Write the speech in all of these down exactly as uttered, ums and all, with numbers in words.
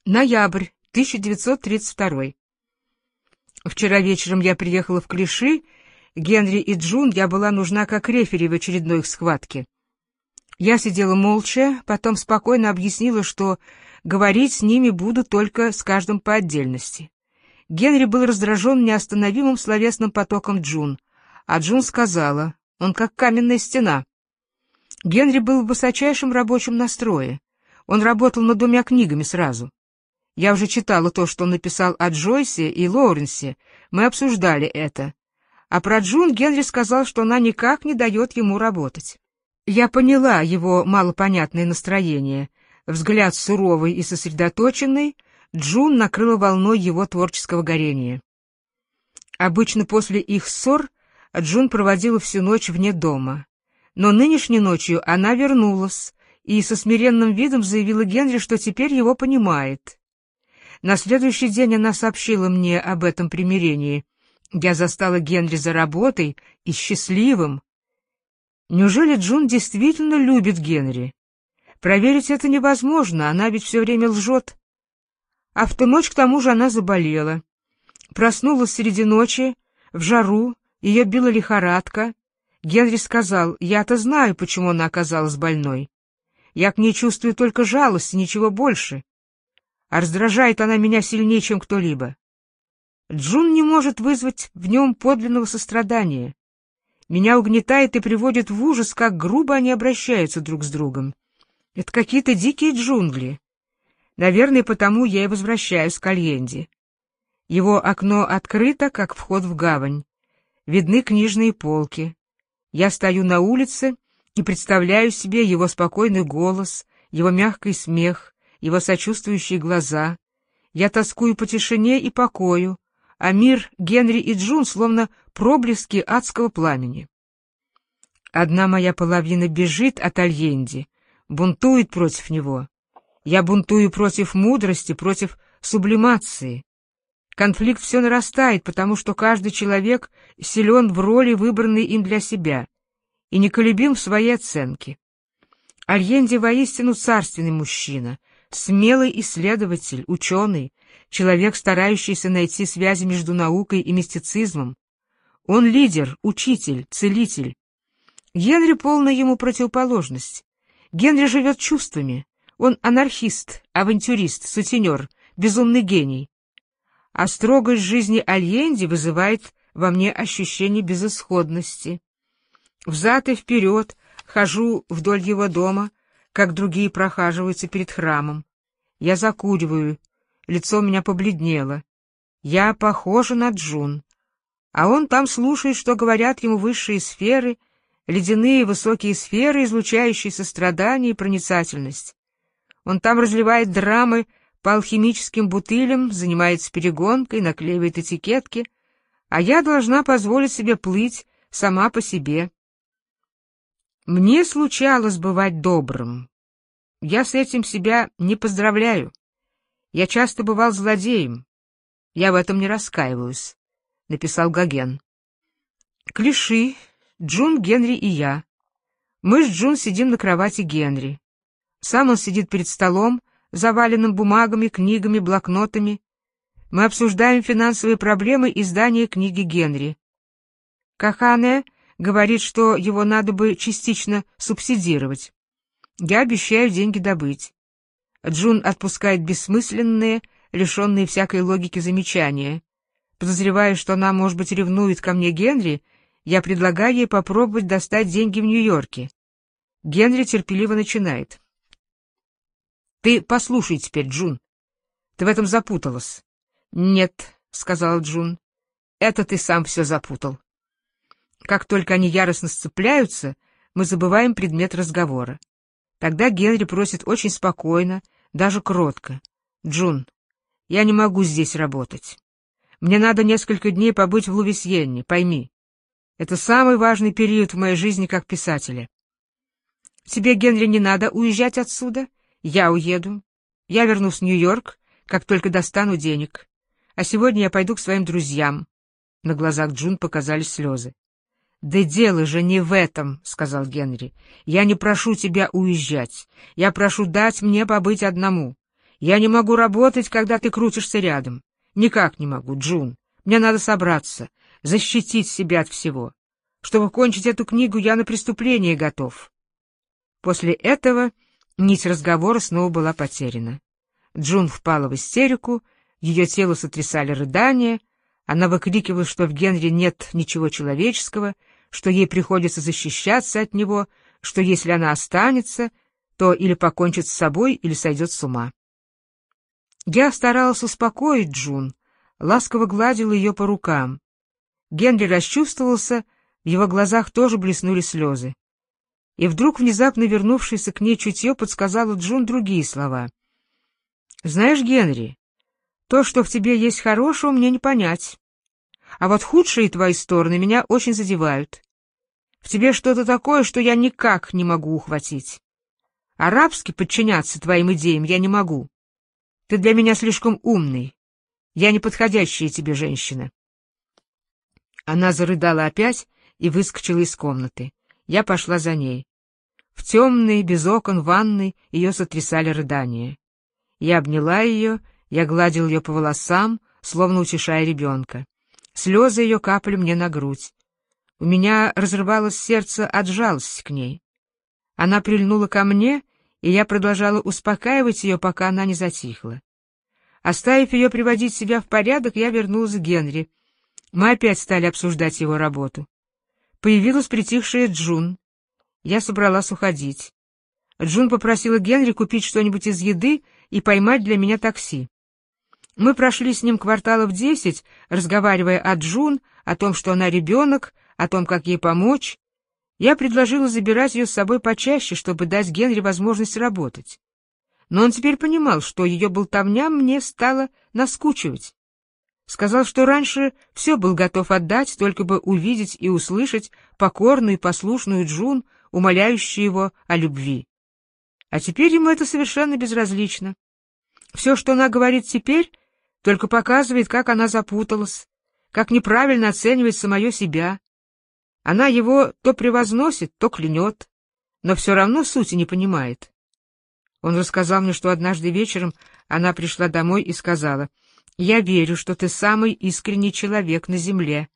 Ноябрь тысяча девятьсот тридцать второй. Вчера вечером я приехала в Клиши. Генри и Джун я была нужна как рефери в очередной их схватке. Я сидела молча, потом спокойно объяснила, что говорить с ними буду только с каждым по отдельности. Генри был раздражен неостановимым словесным потоком Джун, а Джун сказала, он как каменная стена. Генри был в высочайшем рабочем настрое. Он работал над двумя книгами сразу. Я уже читала то, что он написал о Джойсе и Лоуренсе, мы обсуждали это. А про Джун Генри сказал, что она никак не дает ему работать. Я поняла его малопонятное настроение. Взгляд суровый и сосредоточенный, Джун накрыла волной его творческого горения. Обычно после их ссор Джун проводила всю ночь вне дома. Но нынешней ночью она вернулась и со смиренным видом заявила Генри, что теперь его понимает. На следующий день она сообщила мне об этом примирении. Я застала Генри за работой и счастливым. Неужели Джун действительно любит Генри? Проверить это невозможно, она ведь все время лжет. А в ту ночь к тому же она заболела. Проснулась среди ночи, в жару, ее била лихорадка. Генри сказал, я-то знаю, почему она оказалась больной. Я к ней чувствую только жалость, ничего больше. А раздражает она меня сильнее, чем кто-либо. Джун не может вызвать в нем подлинного сострадания. Меня угнетает и приводит в ужас, как грубо они обращаются друг с другом. Это какие-то дикие джунгли. Наверное, потому я и возвращаюсь к Альенде. Его окно открыто, как вход в гавань. Видны книжные полки. Я стою на улице и представляю себе его спокойный голос, его мягкий смех, его сочувствующие глаза. Я тоскую по тишине и покою, а мир Генри и Джун словно проблески адского пламени. Одна моя половина бежит от Альенди, бунтует против него. Я бунтую против мудрости, против сублимации. Конфликт все нарастает, потому что каждый человек силен в роли, выбранной им для себя, и неколебим в своей оценке. Альенди воистину царственный мужчина, смелый исследователь, ученый, человек, старающийся найти связи между наукой и мистицизмом. Он лидер, учитель, целитель. Генри полная ему противоположность. Генри живет чувствами. Он анархист, авантюрист, сутенер, безумный гений. А строгость жизни Альенди вызывает во мне ощущение безысходности. Взад и вперед хожу вдоль его дома, как другие прохаживаются перед храмом. Я закуриваю, лицо у меня побледнело. Я похожа на Джун. А он там слушает, что говорят ему высшие сферы, ледяные высокие сферы, излучающие сострадание и проницательность. Он там разливает драмы по алхимическим бутылям, занимается перегонкой, наклеивает этикетки, а я должна позволить себе плыть сама по себе. Мне случалось бывать добрым. Я с этим себя не поздравляю. Я часто бывал злодеем. Я в этом не раскаиваюсь, — написал Гоген. Клиши, Джун, Генри и я. Мы с Джун сидим на кровати Генри. Сам он сидит перед столом, заваленным бумагами, книгами, блокнотами. Мы обсуждаем финансовые проблемы издания книги Генри. Кахане говорит, что его надо бы частично субсидировать. Я обещаю деньги добыть. Джун отпускает бессмысленные, лишенные всякой логики замечания. Подозревая, что она, может быть, ревнует ко мне Генри, я предлагаю ей попробовать достать деньги в Нью-Йорке. Генри терпеливо начинает. «Ты послушай теперь, Джун. Ты в этом запуталась». «Нет», — сказала Джун, — «это ты сам все запутал». Как только они яростно сцепляются, мы забываем предмет разговора. Тогда Генри просит очень спокойно, даже кротко. «Джун, я не могу здесь работать. Мне надо несколько дней побыть в Лувисьенне, пойми. Это самый важный период в моей жизни как писателя. Тебе, Генри, не надо уезжать отсюда. Я уеду. Я вернусь в Нью-Йорк, как только достану денег. А сегодня я пойду к своим друзьям». На глазах Джун показались слезы. «Да дело же не в этом», — сказал Генри. «Я не прошу тебя уезжать. Я прошу дать мне побыть одному. Я не могу работать, когда ты крутишься рядом. Никак не могу, Джун. Мне надо собраться, защитить себя от всего. Чтобы кончить эту книгу, я на преступление готов. После этого нить разговора снова была потеряна. Джун впала в истерику, ее тело сотрясали рыдания, она выкрикивала, что в Генри нет ничего человеческого, что ей приходится защищаться от него, что если она останется, то или покончит с собой, или сойдет с ума. Я старалась успокоить Джун, ласково гладила ее по рукам. Генри расчувствовался, в его глазах тоже блеснули слезы. И вдруг внезапно вернувшееся к ней чутье подсказало Джун другие слова. «Знаешь, Генри, то, что в тебе есть хорошего, мне не понять. А вот худшие твои стороны меня очень задевают. В тебе что-то такое, что я никак не могу ухватить. Арабски подчиняться твоим идеям я не могу. Ты для меня слишком умный. Я не подходящая тебе женщина». Она зарыдала опять и выскочила из комнаты. Я пошла за ней. В темной, без окон ванной ее сотрясали рыдания. Я обняла ее, я гладил ее по волосам, словно утешая ребенка. Слезы ее капали мне на грудь. У меня разрывалось сердце от жалости к ней. Она прильнула ко мне, и я продолжала успокаивать ее, пока она не затихла. Оставив ее приводить себя в порядок, я вернулась к Генри. Мы опять стали обсуждать его работу. Появилась притихшая Джун. Я собралась уходить. Джун попросила Генри купить что-нибудь из еды и поймать для меня такси. Мы прошли с ним кварталов десять, разговаривая о Джун, о том, что она ребенок, о том, как ей помочь. Я предложила забирать ее с собой почаще, чтобы дать Генри возможность работать. Но он теперь понимал, что ее болтовня мне стала наскучивать. Сказал, что раньше все был готов отдать, только бы увидеть и услышать покорную и послушную Джун, умоляющую его о любви. А теперь ему это совершенно безразлично. Все, что она говорит теперь, только показывает, как она запуталась, как неправильно оценивает самое себя. Она его то превозносит, то клянет, но все равно сути не понимает. Он рассказал мне, что однажды вечером она пришла домой и сказала: «Я верю, что ты самый искренний человек на земле».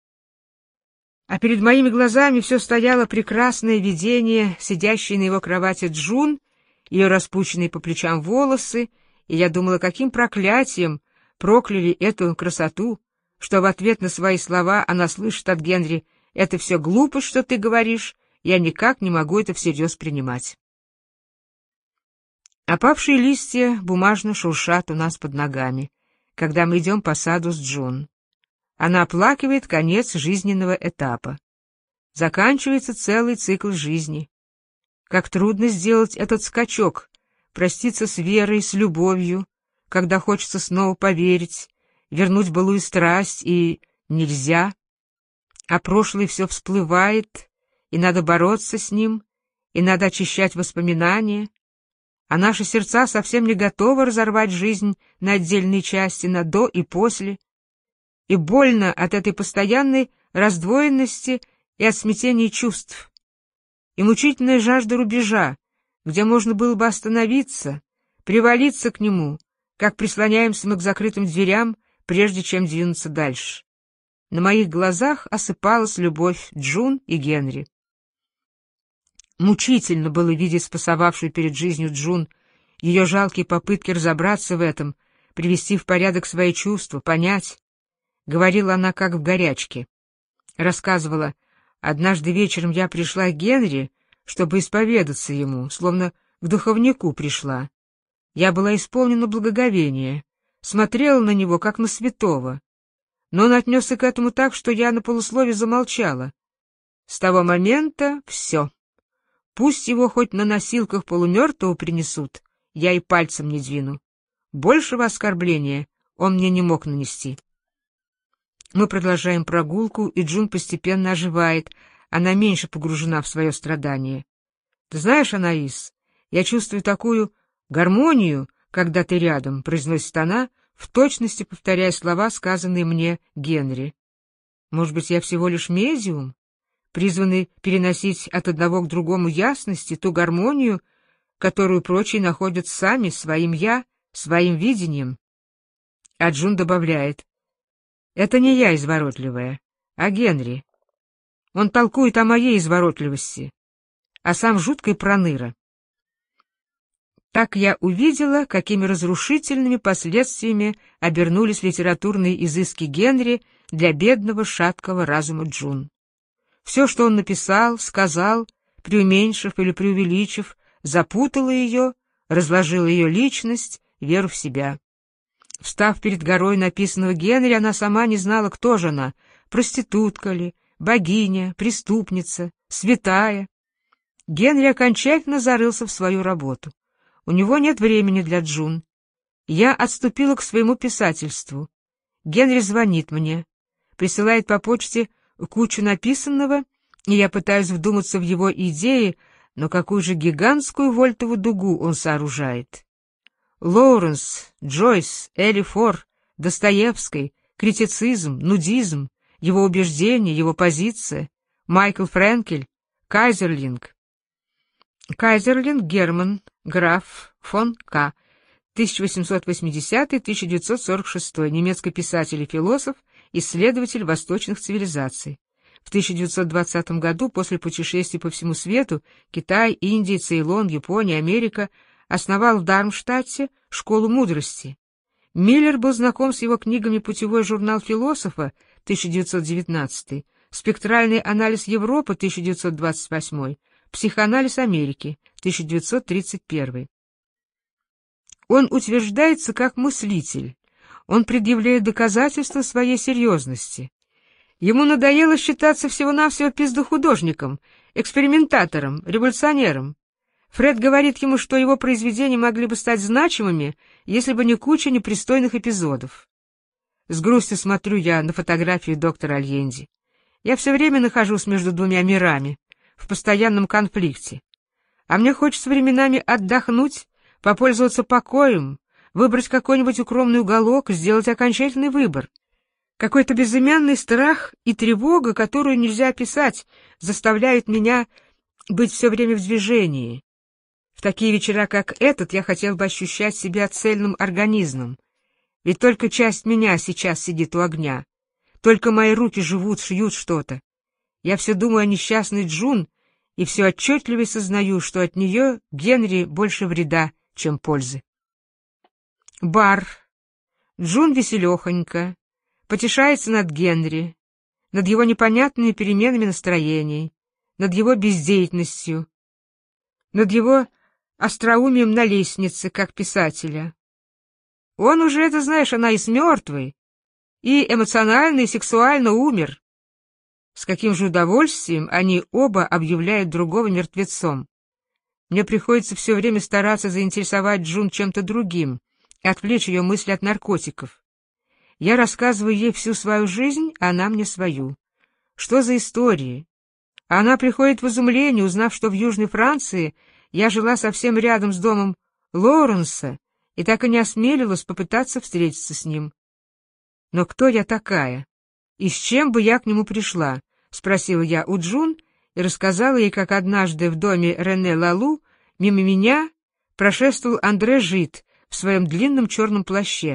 А перед моими глазами все стояло прекрасное видение, сидящей на его кровати Джун, ее распущенные по плечам волосы, и я думала, каким проклятием прокляли эту красоту, что в ответ на свои слова она слышит от Генри: «Это все глупость, что ты говоришь, я никак не могу это всерьез принимать». Опавшие листья бумажно шуршат у нас под ногами, когда мы идем по саду с Джун. Она оплакивает конец жизненного этапа. Заканчивается целый цикл жизни. Как трудно сделать этот скачок, проститься с верой, с любовью, когда хочется снова поверить, вернуть былую страсть, и нельзя. А прошлое все всплывает, и надо бороться с ним, и надо очищать воспоминания. А наши сердца совсем не готовы разорвать жизнь на отдельные части, на «до» и «после». И больно от этой постоянной раздвоенности и от смятения чувств. И мучительная жажда рубежа, где можно было бы остановиться, привалиться к нему, как прислоняемся мы к закрытым дверям, прежде чем двинуться дальше. На моих глазах осыпалась любовь Джун и Генри. Мучительно было видеть спасовавшую перед жизнью Джун, ее жалкие попытки разобраться в этом, привести в порядок свои чувства, понять. Говорила она как в горячке. Рассказывала: однажды вечером я пришла к Генри, чтобы исповедаться ему, словно к духовнику пришла. Я была исполнена благоговения, смотрела на него, как на святого. Но он отнесся к этому так, что я на полуслове замолчала. С того момента все. Пусть его хоть на носилках полумертвого принесут, я и пальцем не двину. Большего оскорбления он мне не мог нанести. Мы продолжаем прогулку, и Джун постепенно оживает, она меньше погружена в свое страдание. «Ты знаешь, Анаис, я чувствую такую гармонию, когда ты рядом», — произносит она, в точности повторяя слова, сказанные мне Генри. «Может быть, я всего лишь медиум, призванный переносить от одного к другому ясности, ту гармонию, которую прочие находят сами своим «я», своим видением. А Джун добавляет: «Это не я изворотливая, а Генри. Он толкует о моей изворотливости, а сам жуткой проныра». Так я увидела, какими разрушительными последствиями обернулись литературные изыски Генри для бедного шаткого разума Джун. Все, что он написал, сказал, преуменьшив или преувеличив, запутало ее, разложило ее личность, веру в себя. Встав перед горой написанного Генри, она сама не знала, кто же она, проститутка ли, богиня, преступница, святая. Генри окончательно зарылся в свою работу. У него нет времени для Джун. Я отступила к своему писательству. Генри звонит мне, присылает по почте кучу написанного, и я пытаюсь вдуматься в его идеи, но какую же гигантскую вольтову дугу он сооружает. Лоуренс, Джойс, Элли Фор, Достоевский, критицизм, нудизм, его убеждения, его позиция, Майкл Френкель, Кайзерлинг. Кайзерлинг Герман, граф фон К., тысяча восемьсот восьмидесятый — тысяча девятьсот сорок шестой, немецкий писатель и философ, исследователь восточных цивилизаций. В тысяча девятьсот двадцатом году, после путешествий по всему свету, Китай, Индия, Цейлон, Япония, Америка, основал в Дармштадте школу мудрости. Миллер был знаком с его книгами «Путевой журнал философа» тысяча девятьсот девятнадцатый, «Спектральный анализ Европы» тысяча девятьсот двадцать восьмой, «Психоанализ Америки» тысяча девятьсот тридцать первый. Он утверждается как мыслитель. Он предъявляет доказательства своей серьезности. Ему надоело считаться всего-навсего пиздохудожником, экспериментатором, революционером. Фред говорит ему, что его произведения могли бы стать значимыми, если бы не куча непристойных эпизодов. С грустью смотрю я на фотографию доктора Альенди. Я все время нахожусь между двумя мирами, в постоянном конфликте. А мне хочется временами отдохнуть, попользоваться покоем, выбрать какой-нибудь укромный уголок, сделать окончательный выбор. Какой-то безымянный страх и тревога, которую нельзя описать, заставляют меня быть все время в движении. В такие вечера, как этот, я хотел бы ощущать себя цельным организмом. Ведь только часть меня сейчас сидит у огня. Только мои руки живут, шьют что-то. Я все думаю о несчастной Джун, и все отчетливее сознаю, что от нее Генри больше вреда, чем пользы. Бар. Джун веселехонька, потешается над Генри, над его непонятными переменами настроений, над его бездеятельностью, над его остроумием на лестнице, как писателя. Он уже, это знаешь, она и с мертвой, и эмоционально, и сексуально умер. С каким же удовольствием они оба объявляют другого мертвецом. Мне приходится все время стараться заинтересовать Джун чем-то другим, отвлечь ее мысли от наркотиков. Я рассказываю ей всю свою жизнь, а она мне свою. Что за истории? А она приходит в изумление, узнав, что в Южной Франции я жила совсем рядом с домом Лоуренса и так и не осмелилась попытаться встретиться с ним. Но кто я такая? И с чем бы я к нему пришла? Спросила я у Джун и рассказала ей, как однажды в доме Рене Лалу мимо меня прошествовал Андре Жид в своем длинном черном плаще.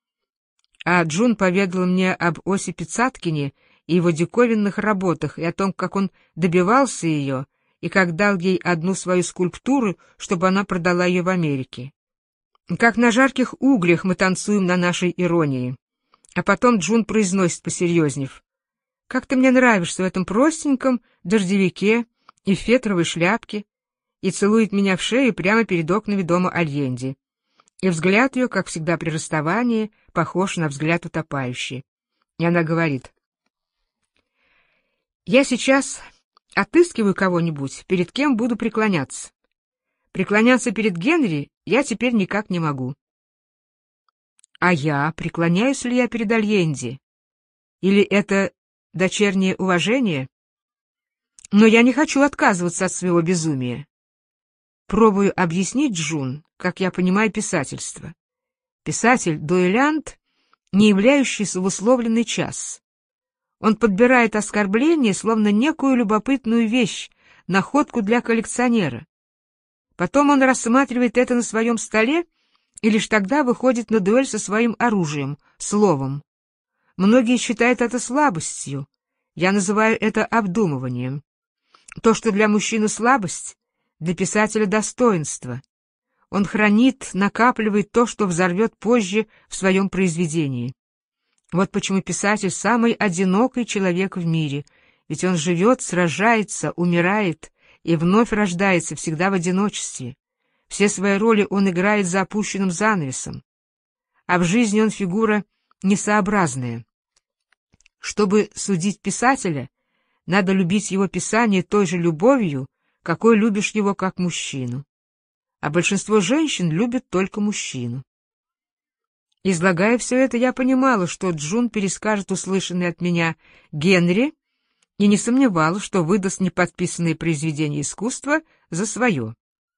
А Джун поведала мне об Осипе Цаткине и его диковинных работах, и о том, как он добивался ее, и как дал ей одну свою скульптуру, чтобы она продала ее в Америке. Как на жарких углях мы танцуем на нашей иронии. А потом Джун произносит, посерьезнев: «Как ты мне нравишься в этом простеньком дождевике и в фетровой шляпке», и целует меня в шею прямо перед окнами дома Альенди. И взгляд ее, как всегда при расставании, похож на взгляд утопающей. И она говорит: «Я сейчас отыскиваю кого-нибудь, перед кем буду преклоняться. Преклоняться перед Генри я теперь никак не могу». А я, преклоняюсь ли я перед Альенди? Или это дочернее уважение? Но я не хочу отказываться от своего безумия. Пробую объяснить Джун, как я понимаю писательство. Писатель-дуэлянт, не являющийся в условленный час. Он подбирает оскорбление, словно некую любопытную вещь, находку для коллекционера. Потом он рассматривает это на своем столе и лишь тогда выходит на дуэль со своим оружием, словом. Многие считают это слабостью. Я называю это обдумыванием. То, что для мужчины слабость, для писателя достоинство. Он хранит, накапливает то, что взорвет позже в своем произведении. Вот почему писатель самый одинокий человек в мире, ведь он живет, сражается, умирает и вновь рождается всегда в одиночестве. Все свои роли он играет за опущенным занавесом. А в жизни он фигура несообразная. Чтобы судить писателя, надо любить его писание той же любовью, какой любишь его как мужчину. А большинство женщин любят только мужчину. Излагая все это, я понимала, что Джун перескажет услышанное от меня Генри, и не сомневалась, что выдаст неподписанные произведения искусства за свое.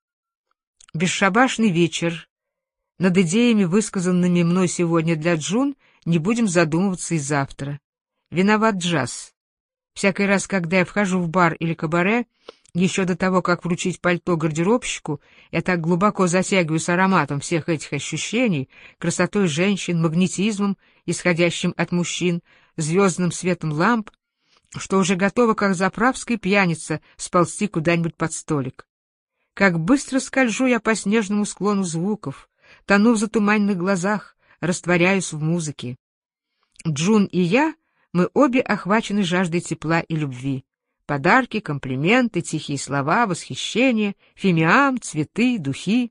Бесшабашный вечер. Над идеями, высказанными мной сегодня для Джун, не будем задумываться и завтра. Виноват джаз. Всякий раз, когда я вхожу в бар или кабаре, еще до того, как вручить пальто гардеробщику, я так глубоко затягиваюсь ароматом всех этих ощущений, красотой женщин, магнетизмом, исходящим от мужчин, звездным светом ламп, что уже готова, как заправская пьяница, сползти куда-нибудь под столик. Как быстро скольжу я по снежному склону звуков, тону в затуманенных глазах, растворяюсь в музыке. Джун и я, мы обе охвачены жаждой тепла и любви. Подарки, комплименты, тихие слова, восхищение, фимиам, цветы, духи.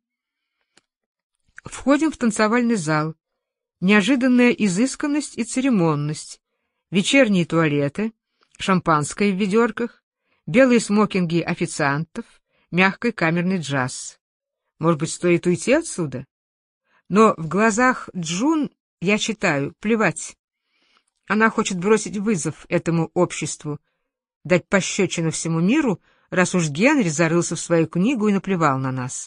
Входим в танцевальный зал. Неожиданная изысканность и церемонность, вечерние туалеты, шампанское в ведерках, белые смокинги официантов, мягкий камерный джаз. Может быть, стоит уйти отсюда? Но в глазах Джун я читаю: плевать. Она хочет бросить вызов этому обществу, дать пощечину всему миру, раз уж Генри зарылся в свою книгу и наплевал на нас.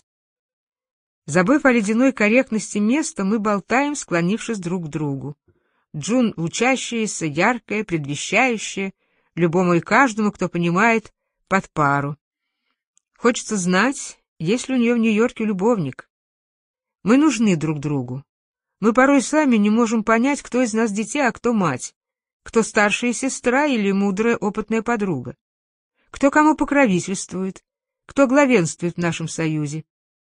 Забыв о ледяной корректности места, мы болтаем, склонившись друг к другу. Джун лучащаяся, яркая, предвещающая, любому и каждому, кто понимает, под пару. Хочется знать, есть ли у нее в Нью-Йорке любовник. Мы нужны друг другу. Мы порой сами не можем понять, кто из нас дитя, а кто мать, кто старшая сестра или мудрая опытная подруга, кто кому покровительствует, кто главенствует в нашем союзе.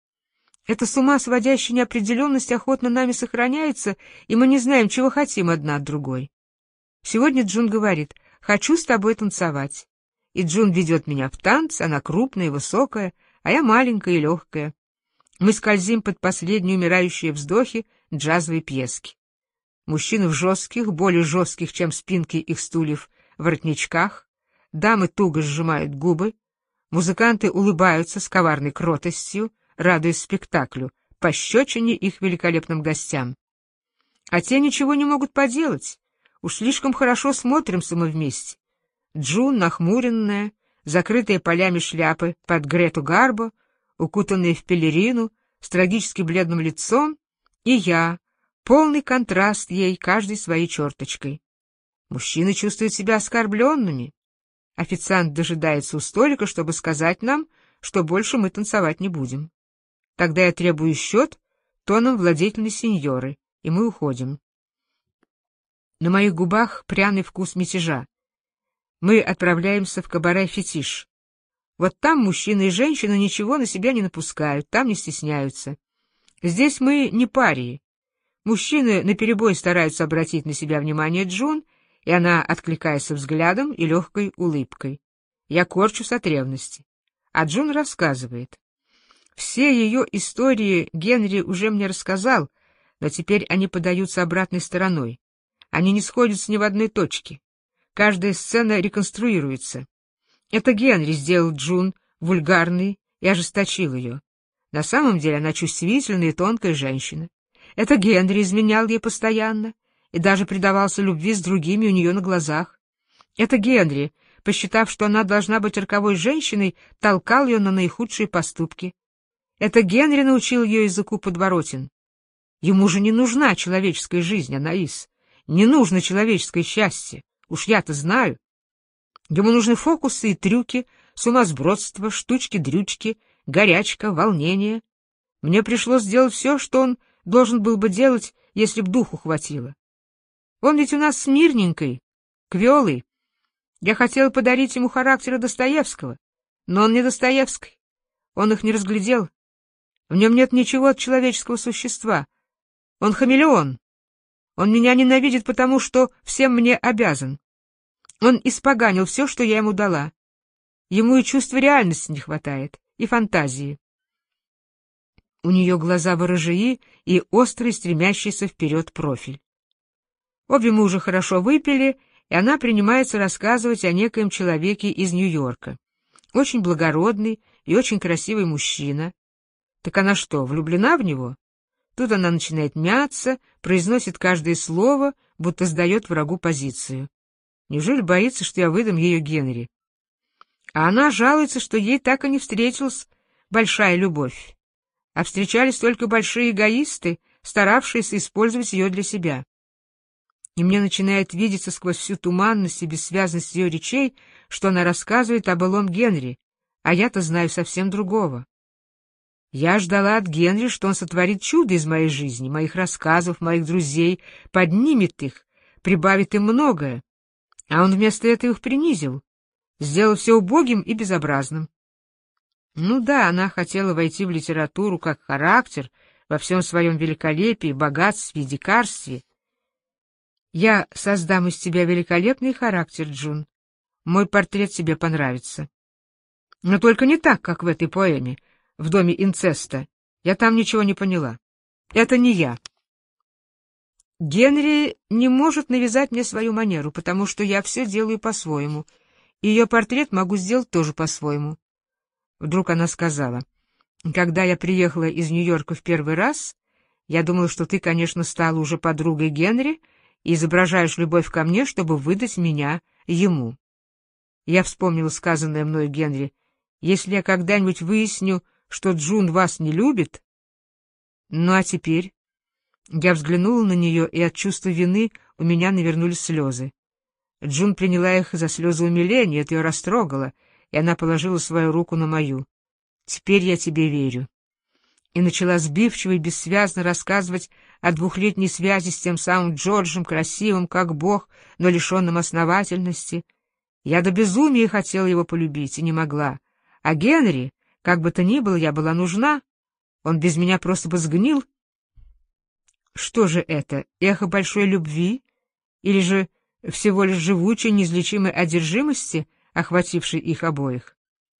Эта с ума сводящая неопределенность охотно нами сохраняется, и мы не знаем, чего хотим одна от другой. Сегодня Джун говорит: «Хочу с тобой танцевать». И Джун ведет меня в танц, она крупная и высокая, а я маленькая и легкая. Мы скользим под последние умирающие вздохи джазовой пьески. Мужчины в жестких, более жестких, чем спинки их стульев, воротничках, дамы туго сжимают губы, музыканты улыбаются с коварной кротостью, радуясь спектаклю, пощечине их великолепным гостям. А те ничего не могут поделать, уж слишком хорошо смотримся мы вместе. Джун, нахмуренная, закрытая полями шляпы под Грету Гарбо, укутанная в пелерину, с трагически бледным лицом, и я, полный контраст ей, каждой своей черточкой. Мужчины чувствуют себя оскорбленными. Официант дожидается у столика, чтобы сказать нам, что больше мы танцевать не будем. Тогда я требую счет тоном владетельной сеньоры, и мы уходим. На моих губах пряный вкус мятежа. Мы отправляемся в кабаре «Фетиш». Вот там мужчины и женщины ничего на себя не напускают, там не стесняются. Здесь мы не парии. Мужчины наперебой стараются обратить на себя внимание Джун, и она откликается взглядом и легкой улыбкой. Я корчусь от ревности. А Джун рассказывает. Все ее истории Генри уже мне рассказал, но теперь они подаются обратной стороной. Они не сходятся ни в одной точке. Каждая сцена реконструируется. Это Генри сделал Джун вульгарной и ожесточил ее. На самом деле она чувствительная и тонкая женщина. Это Генри изменял ей постоянно и даже предавался любви с другими у нее на глазах. Это Генри, посчитав, что она должна быть роковой женщиной, толкал ее на наихудшие поступки. Это Генри научил ее языку подворотен. Ему же не нужна человеческая жизнь, Анаис. Не нужно человеческое счастье. Уж я-то знаю. Ему нужны фокусы и трюки, сумасбродство, штучки-дрючки, горячка, волнение. Мне пришлось сделать все, что он должен был бы делать, если б духу хватило. Он ведь у нас смирненький, квелый. Я хотела подарить ему характера Достоевского, но он не Достоевский. Он их не разглядел. В нем нет ничего от человеческого существа. Он хамелеон. Он меня ненавидит, потому что всем мне обязан. Он испоганил все, что я ему дала. Ему и чувства реальности не хватает, и фантазии. У нее глаза ворожеи и острый, стремящийся вперед профиль. Обе мы уже хорошо выпили, и она принимается рассказывать о некоем человеке из Нью-Йорка. Очень благородный и очень красивый мужчина. Так она что, влюблена в него? Тут она начинает мяться, произносит каждое слово, будто сдает врагу позицию. Неужели боится, что я выдам ее Генри? А она жалуется, что ей так и не встретилась большая любовь, а встречались только большие эгоисты, старавшиеся использовать ее для себя. И мне начинает видеться сквозь всю туманность и бессвязность ее речей, что она рассказывает о былом Генри, а я-то знаю совсем другого. Я ждала от Генри, что он сотворит чудо из моей жизни, моих рассказов, моих друзей, поднимет их, прибавит им многое, а он вместо этого их принизил, сделал все убогим и безобразным. Ну да, она хотела войти в литературу как характер, во всем своем великолепии, богатстве и дикарстве. Я создам из тебя великолепный характер, Джун. Мой портрет тебе понравится. Но только не так, как в этой поэме, в доме инцеста. Я там ничего не поняла. Это не я. Генри не может навязать мне свою манеру, потому что я все делаю по-своему, и ее портрет могу сделать тоже по-своему. Вдруг она сказала: «Когда я приехала из Нью-Йорка в первый раз, я думала, что ты, конечно, стала уже подругой Генри и изображаешь любовь ко мне, чтобы выдать меня ему». Я вспомнила сказанное мной Генри: «Если я когда-нибудь выясню, что Джун вас не любит...» Ну а теперь... Я взглянула на нее, и от чувства вины у меня навернулись слезы. Джун приняла их за слезы умиления, это ее растрогало, и она положила свою руку на мою. «Теперь я тебе верю». И начала сбивчиво и бессвязно рассказывать о двухлетней связи с тем самым Джорджем, красивым, как бог, но лишенным основательности. Я до безумия хотела его полюбить и не могла. А Генри, как бы то ни было, я была нужна. Он без меня просто бы сгнил. Что же это, эхо большой любви? Или же всего лишь живучей, неизлечимой одержимости, охватившей их обоих?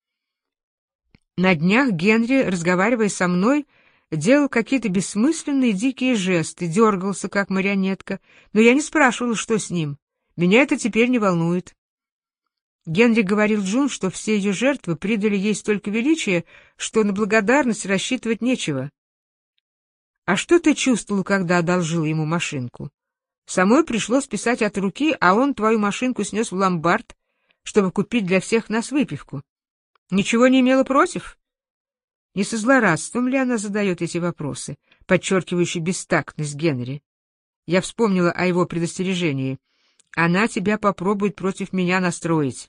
На днях Генри, разговаривая со мной, делал какие-то бессмысленные дикие жесты, дергался, как марионетка, но я не спрашивала, что с ним. Меня это теперь не волнует. Генри говорил Джун, что все ее жертвы придали ей столько величия, что на благодарность рассчитывать нечего. А что ты чувствовал, когда одолжил ему машинку? Самой пришлось писать от руки, а он твою машинку снес в ломбард, чтобы купить для всех нас выпивку. Ничего не имела против? Не со злорадством ли она задает эти вопросы, подчеркивающие бестактность Генри? Я вспомнила о его предостережении. Она тебя попробует против меня настроить.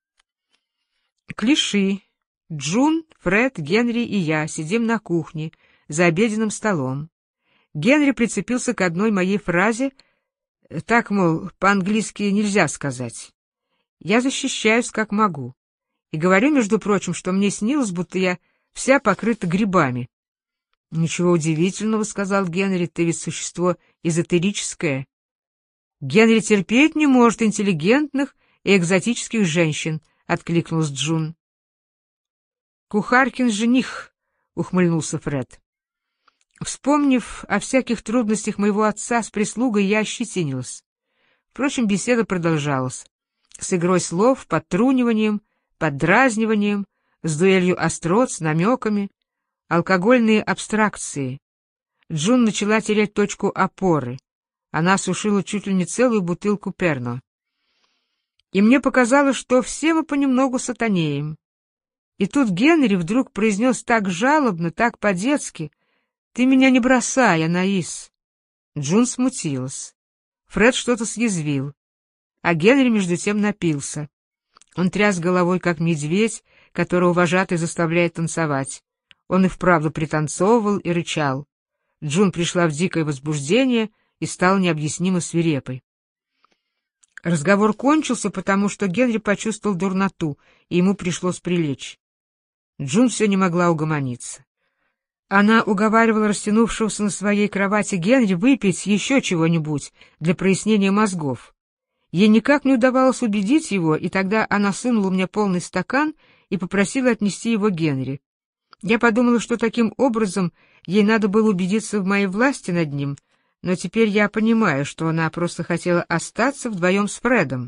Клиши. Джун, Фред, Генри и я сидим на кухне, за обеденным столом. Генри прицепился к одной моей фразе, так, мол, по-английски нельзя сказать. Я защищаюсь, как могу, и говорю, между прочим, что мне снилось, будто я вся покрыта грибами. — Ничего удивительного, — сказал Генри, — ты ведь существо эзотерическое. Генри терпеть не может интеллигентных и экзотических женщин, — откликнулась Джун. — Кухаркин жених, — ухмыльнулся Фред. Вспомнив о всяких трудностях моего отца с прислугой, я ощетинилась. Впрочем, беседа продолжалась. С игрой слов, подтруниванием, поддразниванием, с дуэлью острот, с намеками, алкогольные абстракции. Джун начала терять точку опоры. Она осушила чуть ли не целую бутылку перно. И мне показалось, что все мы понемногу сатанеем. И тут Генри вдруг произнес так жалобно, так по-детски: «Ты меня не бросай, Анаис». Джун смутилась. Фред что-то съязвил, а Генри между тем напился. Он тряс головой, как медведь, которого вожатый заставляет танцевать. Он и вправду пританцовывал и рычал. Джун пришла в дикое возбуждение и стала необъяснимо свирепой. Разговор кончился, потому что Генри почувствовал дурноту, и ему пришлось прилечь. Джун все не могла угомониться. Она уговаривала растянувшегося на своей кровати Генри выпить еще чего-нибудь для прояснения мозгов. Ей никак не удавалось убедить его, и тогда она сунула мне полный стакан и попросила отнести его Генри. Я подумала, что таким образом ей надо было убедиться в моей власти над ним, но теперь я понимаю, что она просто хотела остаться вдвоем с Фредом.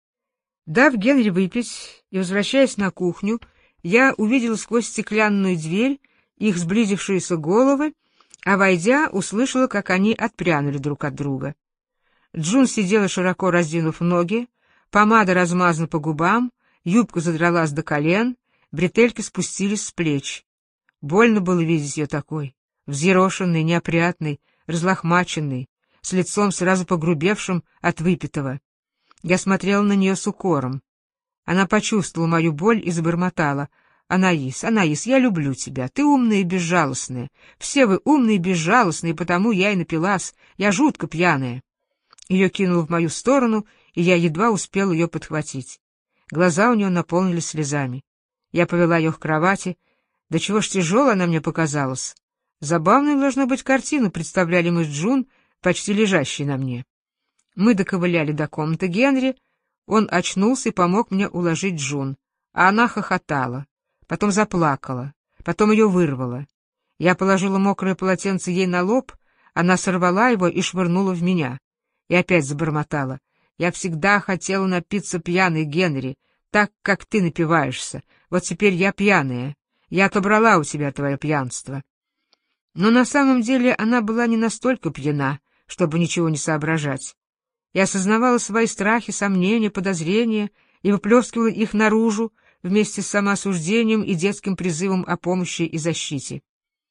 Дав Генри выпить и возвращаясь на кухню, я увидела сквозь стеклянную дверь их сблизившиеся головы, а, войдя, услышала, как они отпрянули друг от друга. Джун сидела, широко раздвинув ноги, помада размазана по губам, юбка задралась до колен, бретельки спустились с плеч. Больно было видеть ее такой, взъерошенной, неопрятной, разлохмаченной, с лицом сразу погрубевшим от выпитого. Я смотрела на нее с укором. Она почувствовала мою боль и забормотала: «Анаис, Анаис, я люблю тебя, ты умная и безжалостная. Все вы умные и безжалостные, потому я и напилась, я жутко пьяная». Ее кинуло в мою сторону, и я едва успел ее подхватить. Глаза у нее наполнились слезами. Я повела ее к кровати. Да чего ж тяжело она мне показалась. Забавную, должно быть, картину представляли мы с Джун, почти лежащей на мне. Мы доковыляли до комнаты Генри, он очнулся и помог мне уложить Джун, а она хохотала, потом заплакала, потом ее вырвало. Я положила мокрое полотенце ей на лоб, она сорвала его и швырнула в меня. И опять забормотала: «Я всегда хотела напиться пьяной, Генри, так, как ты напиваешься. Вот теперь я пьяная. Я отобрала у тебя твое пьянство». Но на самом деле она была не настолько пьяна, чтобы ничего не соображать. Я осознавала свои страхи, сомнения, подозрения и выплескивала их наружу вместе с самоосуждением и детским призывом о помощи и защите.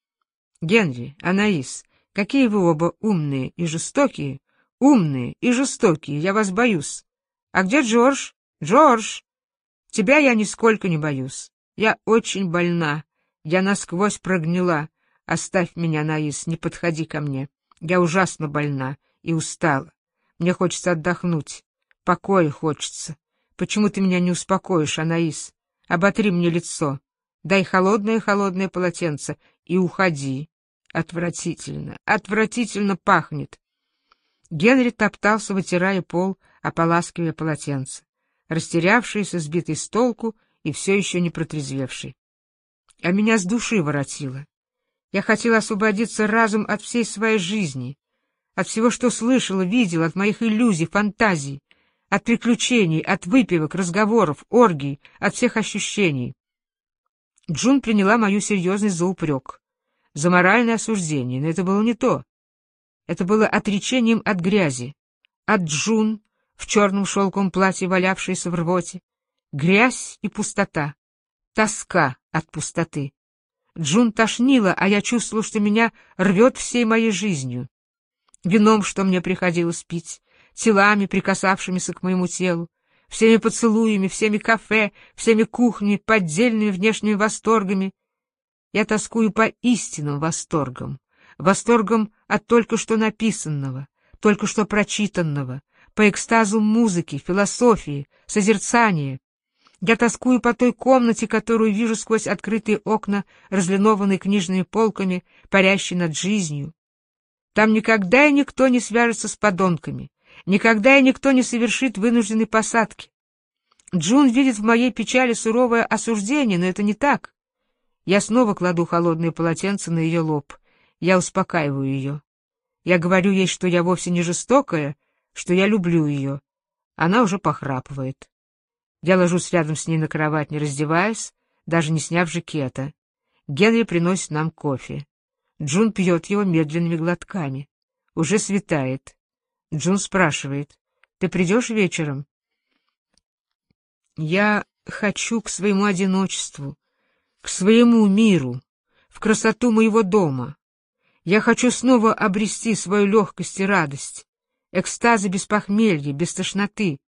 «Генри, Анаис, какие вы оба умные и жестокие, умные и жестокие, я вас боюсь. А где Джордж? Джордж! Тебя я нисколько не боюсь. Я очень больна, я насквозь прогнила. Оставь меня, Анаис, не подходи ко мне. Я ужасно больна и устала. Мне хочется отдохнуть. Покоя хочется. Почему ты меня не успокоишь, Анаис? Оботри мне лицо. Дай холодное-холодное полотенце и уходи. Отвратительно, отвратительно пахнет». Генри топтался, вытирая пол, ополаскивая полотенце, растерявшийся, сбитый с толку и все еще не протрезвевший. А меня с души воротило. Я хотела освободиться разом от всей своей жизни, от всего, что слышала, видела, от моих иллюзий, фантазий, от приключений, от выпивок, разговоров, оргий, от всех ощущений. Джун приняла мою серьезность за упрек, за моральное осуждение, но это было не то. Это было отречением от грязи, от Джун в черном шелковом платье, валявшейся в рвоте, грязь и пустота, тоска от пустоты. Джун тошнила, а я чувствовала, что меня рвет всей моей жизнью. Вином, что мне приходилось пить, телами, прикасавшимися к моему телу, всеми поцелуями, всеми кафе, всеми кухнями, поддельными внешними восторгами. Я тоскую по истинным восторгам, восторгам от только что написанного, только что прочитанного, по экстазу музыки, философии, созерцания. Я тоскую по той комнате, которую вижу сквозь открытые окна, разлинованные книжными полками, парящей над жизнью. Там никогда и никто не свяжется с подонками, никогда и никто не совершит вынужденной посадки. Джун видит в моей печали суровое осуждение, но это не так. Я снова кладу холодное полотенце на ее лоб. Я успокаиваю ее. Я говорю ей, что я вовсе не жестокая, что я люблю ее. Она уже похрапывает. Я ложусь рядом с ней на кровать, не раздеваясь, даже не сняв жакета. Генри приносит нам кофе. Джун пьет его медленными глотками. Уже светает. Джун спрашивает: «Ты придешь вечером?» Я хочу к своему одиночеству, к своему миру, в красоту моего дома. Я хочу снова обрести свою легкость и радость, экстазы без похмелья, без тошноты.